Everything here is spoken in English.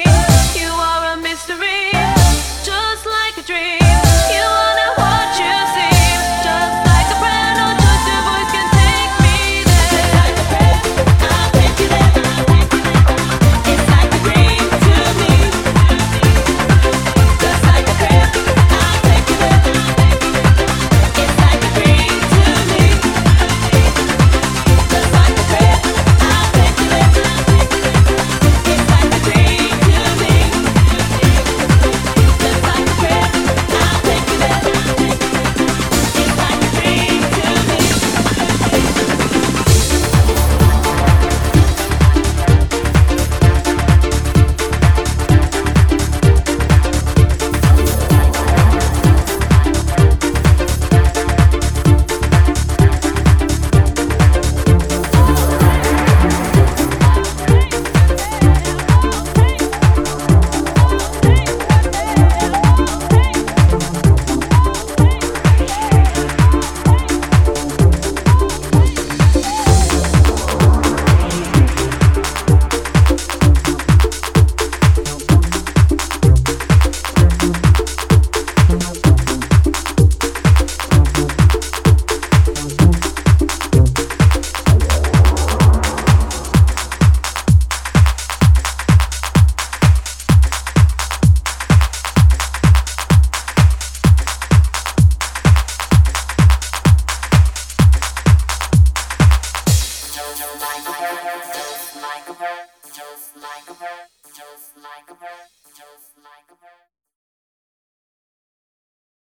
You are a mystery, just like a dream. You are not what you seem, just like a friend or just your voice can take me there. Like a friend, I'll take you there. It's like a dream to me. Just like a friend, I'll take you there. It's like a dream to me. Just like a friend, I'll take you there. It's like a dream to me. Just like a friend, I'll take you there. It's like a dream to me. Just like a bird, just like a bird, just like a bird, just like a bird.